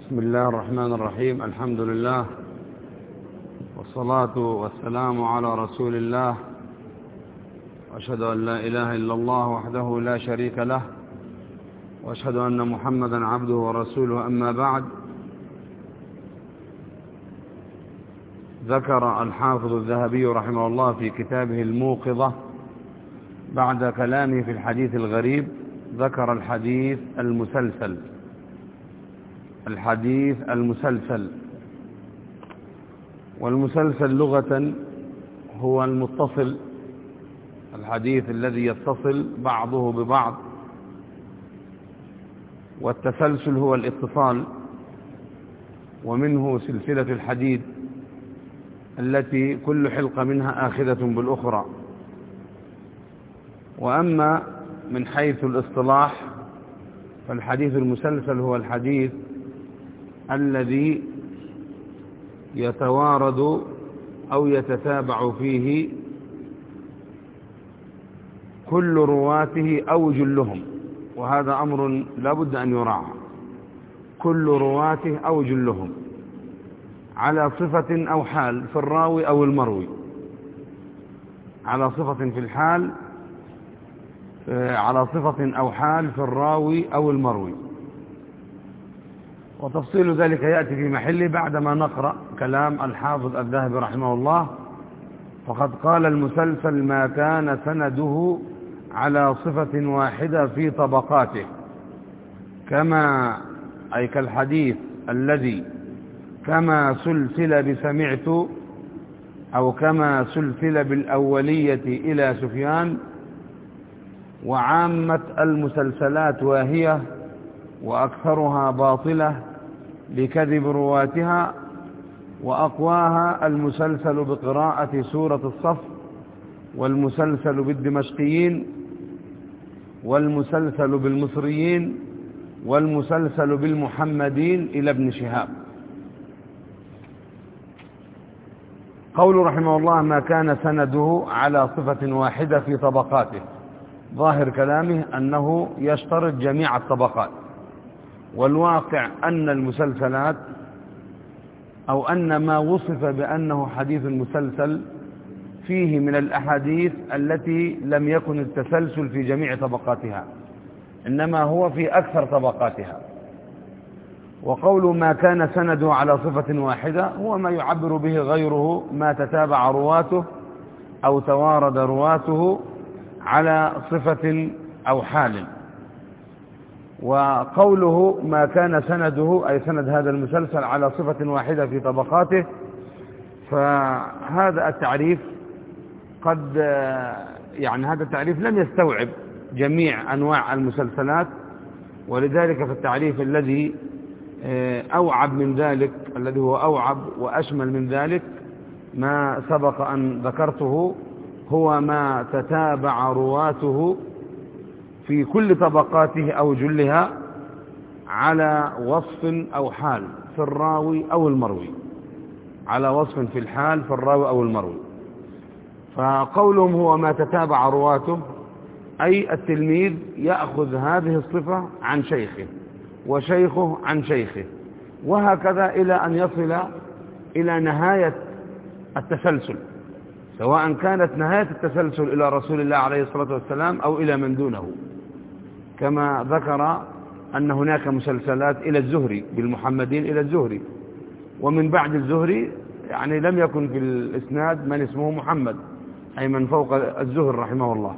بسم الله الرحمن الرحيم. الحمد لله والصلاة والسلام على رسول الله، وأشهد أن لا إله إلا الله وحده لا شريك له، وأشهد أن محمدا عبده ورسوله. أما بعد، ذكر الحافظ الذهبي رحمه الله في كتابه الموقظة بعد كلامه في الحديث الغريب ذكر الحديث المسلسل. الحديث المسلسل، والمسلسل لغة هو المتصل، الحديث الذي يتصل بعضه ببعض، والتسلسل هو الاتصال، ومنه سلسلة الحديد التي كل حلقة منها آخذة بالأخرى. وأما من حيث الاصطلاح فالحديث المسلسل هو الحديث الذي يتوارد أو يتتابع فيه كل رواته أو جلهم، وهذا أمر لا بد أن يراعى. كل رواته أو جلهم على صفة أو حال في الراوي أو المروي، على صفة في الحال، على صفة أو حال في الراوي أو المروي. وتفصيل ذلك يأتي في محله بعدما نقرأ كلام الحافظ الذهبي رحمه الله. فقد قال: المسلسل ما كان سنده على صفة واحدة في طبقاته، كما أي كالحديث الذي كما سلسل بسمعت، أو كما سلسل بالأولية إلى سفيان. وعامة المسلسلات واهية وأكثرها باطلة لكذب رواتها، وأقواها المسلسل بقراءة سورة الصف، والمسلسل بالدمشقيين، والمسلسل بالمصريين، والمسلسل بالمحمدين إلى ابن شهاب. قول رحمه الله: ما كان سنده على صفة واحدة في طبقاته، ظاهر كلامه أنه يشترط جميع الطبقات. والواقع أن المسلسلات، أو أن ما وصف بأنه حديث مسلسل، فيه من الأحاديث التي لم يكن التسلسل في جميع طبقاتها، إنما هو في أكثر طبقاتها. وقول ما كان سنده على صفة واحدة هو ما يعبر به غيره ما تتابع رواته أو توارد رواته على صفة أو حال. وقوله ما كان سنده أي سند هذا المسلسل على صفة واحدة في طبقاته، فهذا التعريف قد هذا التعريف لم يستوعب جميع أنواع المسلسلات، ولذلك فالتعريف الذي أوعب من ذلك، الذي هو أوعب وأشمل من ذلك ما سبق أن ذكرته، هو ما تتابع رواته في كل طبقاته أو جلها على وصف أو حال في الراوي أو المروي، على وصف في الحال في الراوي أو المروي. فقولهم هو ما تتابع رواته، أي التلميذ يأخذ هذه الصفة عن شيخه، وشيخه عن شيخه، وهكذا إلى أن يصل إلى نهاية التسلسل، سواء كانت نهاية التسلسل إلى رسول الله عليه الصلاة والسلام أو إلى من دونه، كما ذكر أن هناك مسلسلات إلى الزهري، بالمحمدين إلى الزهري، ومن بعد الزهري لم يكن في الإسناد من اسمه محمد، أي من فوق الزهر رحمه الله.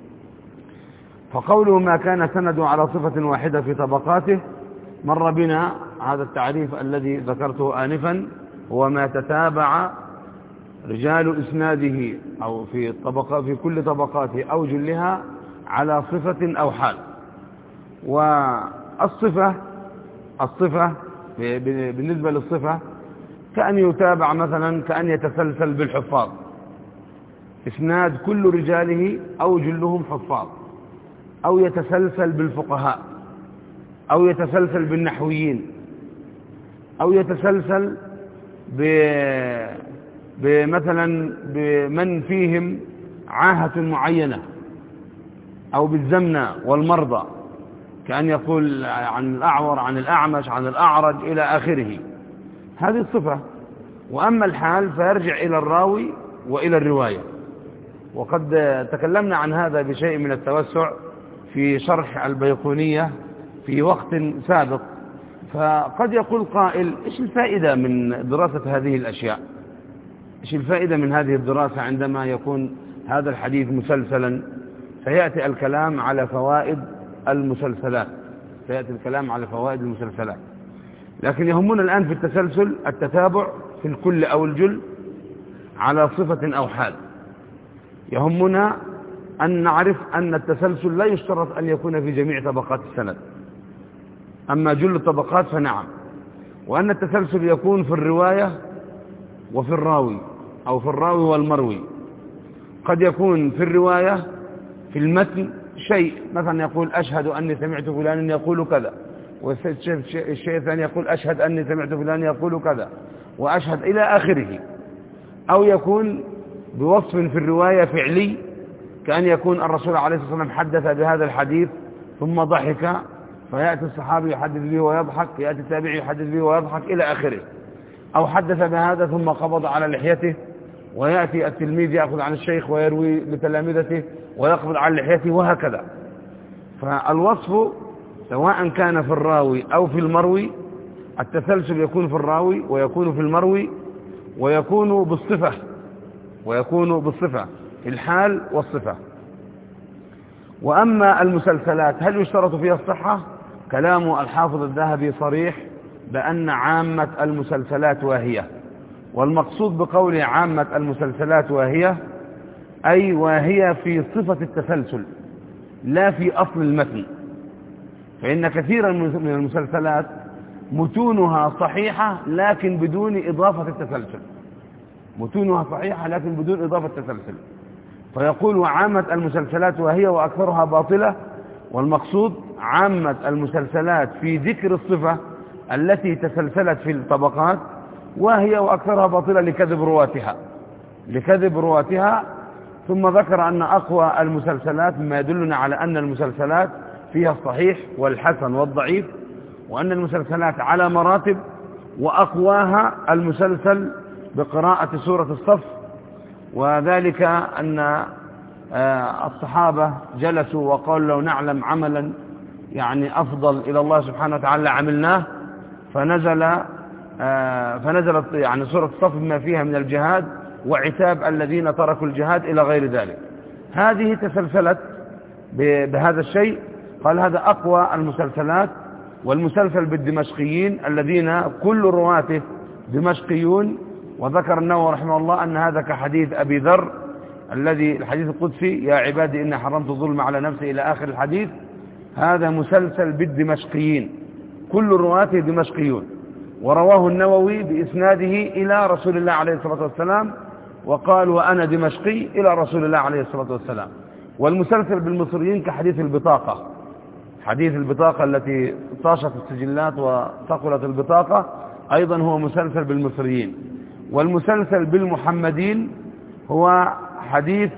فقوله ما كان سنده على صفة واحدة في طبقاته، مر بنا هذا التعريف الذي ذكرته آنفا، هو ما تتابع رجال إسناده أو في كل طبقاته أو جلها على صفة أو حال. والصفة بالنسبة للصفة كأن يتابع مثلا، كأن يتسلسل بالحفاظ، إسناد كل رجاله أو جلهم حفاظ، أو يتسلسل بالفقهاء، أو يتسلسل بالنحويين، أو يتسلسل مثلا بمن فيهم عاهة معينة، أو بالزمنة والمرضى، كأن يقول عن الأعور، عن الأعمش، عن الأعرج إلى آخره. هذه الصفة. وأما الحال فيرجع إلى الراوي وإلى الرواية. وقد تكلمنا عن هذا بشيء من التوسع في شرح البيقونية في وقت سابق. فقد يقول قائل: إيش الفائدة من دراسة هذه الأشياء؟ إيش الفائدة من هذه الدراسة عندما يكون هذا الحديث مسلسلا؟ سيأتي الكلام على فوائد المسلسلات، سيأتي الكلام على فوائد المسلسلات. لكن يهمنا الآن في التسلسل التتابع في الكل أو الجل على صفة أو حال. يهمنا أن نعرف أن التسلسل لا يشترط أن يكون في جميع طبقات السند، أما جل الطبقات فنعم. وأن التسلسل يكون في الرواية وفي الراوي، أو في الراوي والمروي. قد يكون في الرواية في المتن شيء، مثلا يقول: أشهد أني سمعت فلان يقول كذا، والشيء الثاني يقول: أشهد أني سمعت فلان يقول كذا، وأشهد إلى آخره. أو يكون بوصف في الرواية فعلي، كأن يكون الرسول عليه الصلاة والسلام حدث بهذا الحديث ثم ضحك، فيأتي الصحابي يحدث به ويضحك، يأتي التابعي يحدث به ويضحك إلى آخره. أو حدث بهذا ثم قبض على لحيته، ويأتي التلميذ يأخذ عن الشيخ ويروي لتلامذته ويقبض على لحيته، وهكذا. فالوصف سواء كان في الراوي أو في المروي، التسلسل يكون في الراوي ويكون في المروي، ويكون بالصفة في الحال والصفة. وأما المسلسلات هل يشترط فيها الصحة؟ كلام الحافظ الذهبي صريح بأن عامة المسلسلات واهية. والمقصود بقوله عامة المسلسلات واهية أي واهية في صفة التسلسل لا في أصل المتن. فإن كثيرا من المسلسلات متونها صحيحة لكن بدون إضافة التسلسل، متونها صحيحة لكن بدون إضافة التسلسل. فيقول: وعامة المسلسلات وهي وأكثرها باطلة. والمقصود عامة المسلسلات في ذكر الصفة التي تسلسلت في الطبقات، وهي وأكثرها باطلة لكذب رواتها. ثم ذكر أن أقوى المسلسلات، مما يدلنا على أن المسلسلات فيها الصحيح والحسن والضعيف، وأن المسلسلات على مراتب، وأقواها المسلسل بقراءة سورة الصف. وذلك أن الصحابة جلسوا وقالوا: لو نعلم عملا يعني أفضل إلى الله سبحانه وتعالى عملناه. فنزلت يعني سورة الصف بما فيها من الجهاد وعتاب الذين تركوا الجهاد إلى غير ذلك. هذه تسلسلت بهذا الشيء. قال: هذا أقوى المسلسلات. والمسلسل بالدمشقيين الذين كل رواته دمشقيون. وذكر النووي رحمه الله أن هذا كحديث أبي ذر الذي الحديث القدسي: يا عبادي إن حرمت الظلم على نفسي إلى آخر الحديث. هذا مسلسل بالدمشقيين، كل رواته دمشقيون. ورواه النووي بإسناده إلى رسول الله عليه الصلاة والسلام، وقال: وأنا دمشقي إلى رسول الله عليه الصلاة والسلام. والمسلسل بالمصريين كحديث البطاقة، حديث البطاقة التي طاشت السجلات وثقلت البطاقة، أيضا هو مسلسل بالمصريين. والمسلسل بالمحمدين هو حديث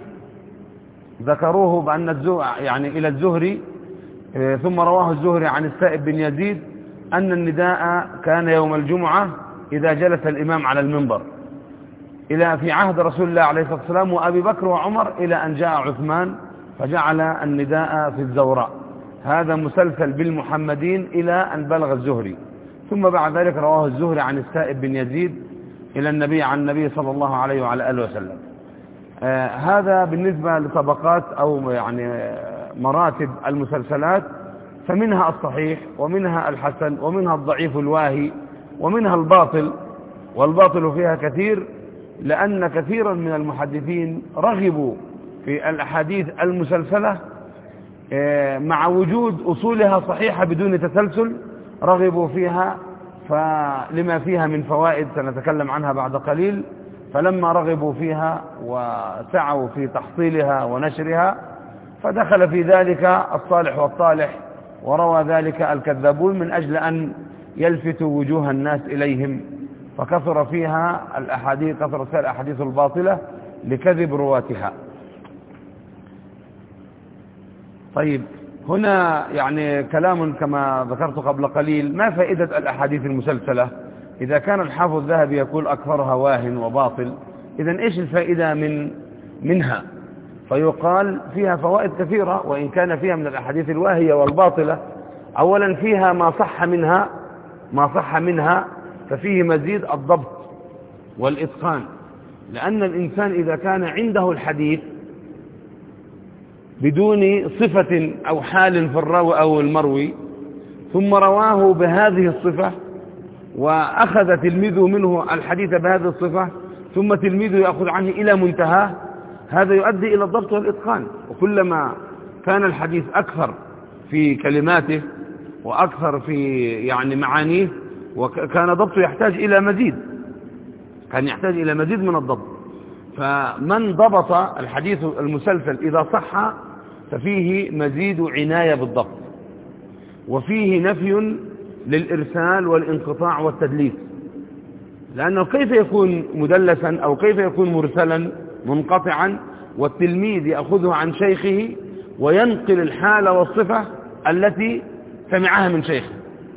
ذكروه بأن يعني إلى الزهري، ثم رواه الزهري عن السائب بن يزيد أن النداء كان يوم الجمعة إذا جلس الإمام على المنبر، إلى في عهد رسول الله عليه الصلاة والسلام وأبي بكر وعمر، إلى أن جاء عثمان فجعل النداء في الزوراء. هذا مسلسل بالمحمدين إلى أن بلغ الزهري. ثم بعد ذلك رواه الزهري عن السائب بن يزيد إلى النبي عن النبي صلى الله عليه وعلى آله وسلم. هذا بالنسبة لطبقات أو يعني مراتب المسلسلات. فمنها الصحيح، ومنها الحسن، ومنها الضعيف الواهي، ومنها الباطل. والباطل فيها كثير، لأن كثيرا من المحدثين رغبوا في الأحاديث المسلسلة مع وجود أصولها صحيحة بدون تسلسل، رغبوا فيها فلما فيها من فوائد سنتكلم عنها بعد قليل. فلما رغبوا فيها وسعوا في تحصيلها ونشرها، فدخل في ذلك الصالح والطالح، وروى ذلك الكذابون من أجل أن يلفتوا وجوه الناس إليهم. فكثر فيها الأحاديث، كثرت فيها الأحاديث الباطلة لكذب رواتها. طيب، هنا يعني كلام كما ذكرت قبل قليل: ما فائدة الأحاديث المسلسلة إذا كان الحافظ الذهبي يقول أكثرها واهن وباطل؟ إذن إيش الفائدة منها؟ فيقال فيها فوائد كثيرة، وإن كان فيها من الأحاديث الواهية والباطلة. أولا فيها ما صح منها ففيه مزيد الضبط والإتقان، لأن الإنسان إذا كان عنده الحديث بدون صفة أو حال في الراوي أو المروي، ثم رواه بهذه الصفة، وأخذ تلميذه منه الحديث بهذه الصفة، ثم تلميذه يأخذ عنه إلى منتهى، هذا يؤدي إلى الضبط والإتقان. وكلما كان الحديث أكثر في كلماته وأكثر في يعني معانيه، وكان ضبطه يحتاج إلى مزيد، كان يحتاج إلى مزيد من الضبط. فمن ضبط الحديث المسلسل إذا صح ففيه مزيد عناية بالضبط، وفيه نفي للإرسال والانقطاع والتدليس، لأنه كيف يكون مدلسا أو كيف يكون مرسلا منقطعا والتلميذ يأخذه عن شيخه وينقل الحالة والصفة التي سمعها من شيخه؟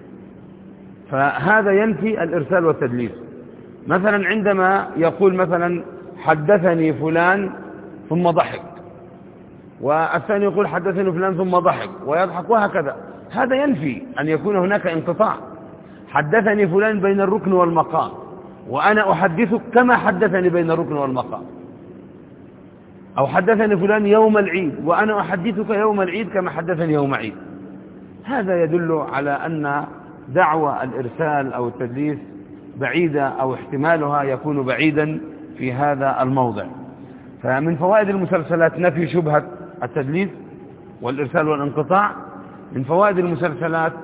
فهذا ينفي الإرسال والتدليس. مثلا عندما يقول مثلا حدثني فلان ثم ضحك، والثاني يقول حدثني فلان ثم ضحك ويضحك، وهكذا، هذا ينفي أن يكون هناك انقطاع. حدثني فلان بين الركن والمقام، وأنا أحدثك كما حدثني بين الركن والمقام. أو حدثني فلان يوم العيد وأنا أحدثك يوم العيد كما حدثني يوم عيد. هذا يدل على أن دعوى الإرسال أو التدليس بعيدة، أو احتمالها يكون بعيدا في هذا الموضع. فمن فوائد المسلسلات نفي شبهة التدليس والإرسال والانقطاع. من فوائد المسلسلات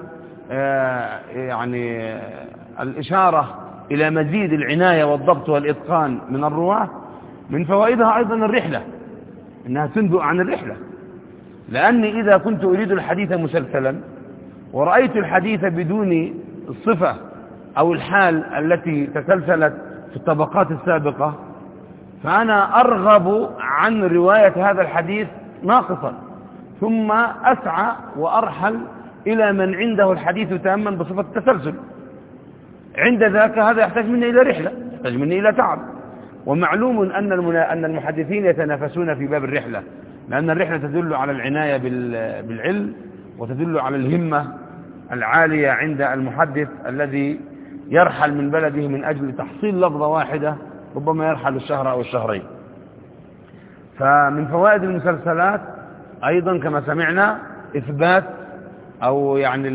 يعني الإشارة إلى مزيد العناية والضبط والإتقان من الرواة. من فوائدها أيضا الرحلة، إنها تنبئ عن الرحلة، لأني إذا كنت أريد الحديث مسلسلا ورأيت الحديث بدون الصفة أو الحال التي تسلسلت في الطبقات السابقة، فأنا أرغب عن رواية هذا الحديث ناقصا، ثم أسعى وأرحل إلى من عنده الحديث تاما بصفة التسلسل. عند ذاك هذا يحتاج مني إلى رحلة، يحتاج مني إلى تعب. ومعلوم أن المحدثين يتنافسون في باب الرحلة، لأن الرحلة تدل على العناية بالعلم، وتدل على الهمة العالية عند المحدث الذي يرحل من بلده من أجل تحصيل لفظة واحدة، ربما يرحل الشهر أو الشهرين. فمن فوائد المسلسلات أيضا كما سمعنا إثبات أو يعني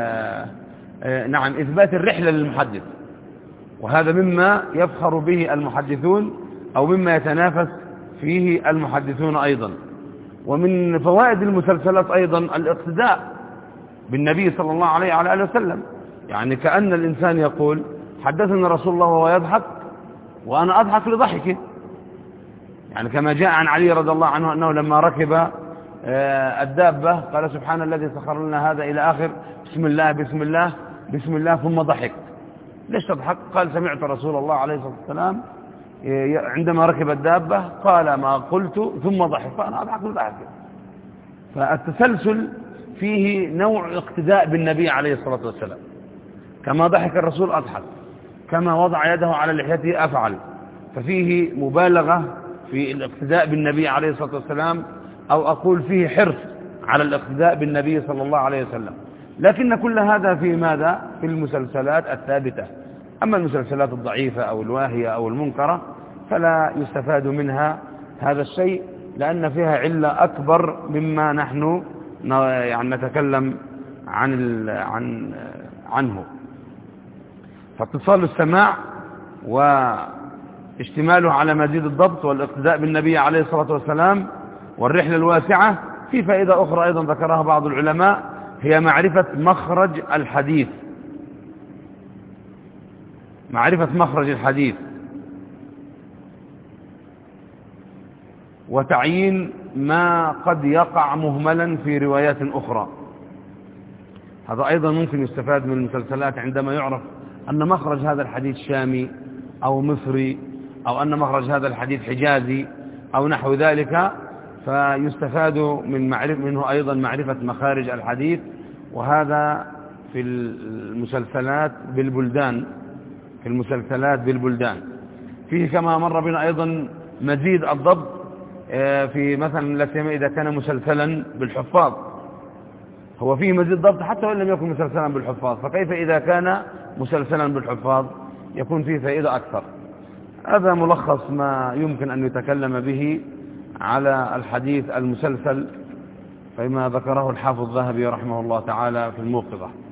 إثبات الرحلة للمحدث، وهذا مما يفخر به المحدثون أو مما يتنافس فيه المحدثون أيضا. ومن فوائد المسلسلات أيضا الاقتداء بالنبي صلى الله عليه وعلى آله وسلم، يعني كأن الإنسان يقول حدثنا رسول الله وهو يضحك وأنا أضحك لضحكه، يعني كما جاء عن علي رضي الله عنه أنه لما ركب الدابة قال سبحان الذي سخر لنا هذا إلى آخر بسم الله بسم الله بسم الله ثم ضحك. ليش تضحك؟ قال سمعت رسول الله عليه الصلاة والسلام عندما ركب الدابة قال ما قلت ثم ضحك فأنا أضحك لضحكه. فالتسلسل فيه نوع اقتداء بالنبي عليه الصلاة والسلام، كما ضحك الرسول أضحك، كما وضع يده على لحيته أفعل. ففيه مبالغة في الاقتداء بالنبي عليه الصلاة والسلام، أو أقول فيه حرص على الاقتداء بالنبي صلى الله عليه وسلم. لكن كل هذا في ماذا؟ في المسلسلات الثابتة. أما المسلسلات الضعيفة أو الواهية أو المنكرة فلا يستفاد منها هذا الشيء، لأن فيها علة أكبر مما نحن يعني نتكلم عنه. فاتصال السماع واشتماله على مزيد الضبط والاقتداء بالنبي عليه الصلاة والسلام والرحلة الواسعة. في فائدة أخرى أيضا ذكرها بعض العلماء، هي معرفة مخرج الحديث، معرفة مخرج الحديث وتعيين ما قد يقع مهملا في روايات أخرى. هذا أيضا ممكن يستفاد من المسلسلات، عندما يعرف أن مخرج هذا الحديث شامي أو مصري، أو أن مخرج هذا الحديث حجازي أو نحو ذلك، فيستفاد منه أيضا معرفة مخارج الحديث، وهذا في المسلسلات بالبلدان. فيه كما مر بنا أيضا مزيد الضبط في مثلا لا سيما إذا كان مسلسلا بالحفاظ، هو فيه مزيد ضبط حتى وإن لم يكن مسلسلا بالحفاظ، فكيف إذا كان مسلسلا بالحفاظ يكون فيه فائدة أكثر. هذا ملخص ما يمكن أن يتكلم به على الحديث المسلسل فيما ذكره الحافظ الذهبي رحمه الله تعالى في الموقظة.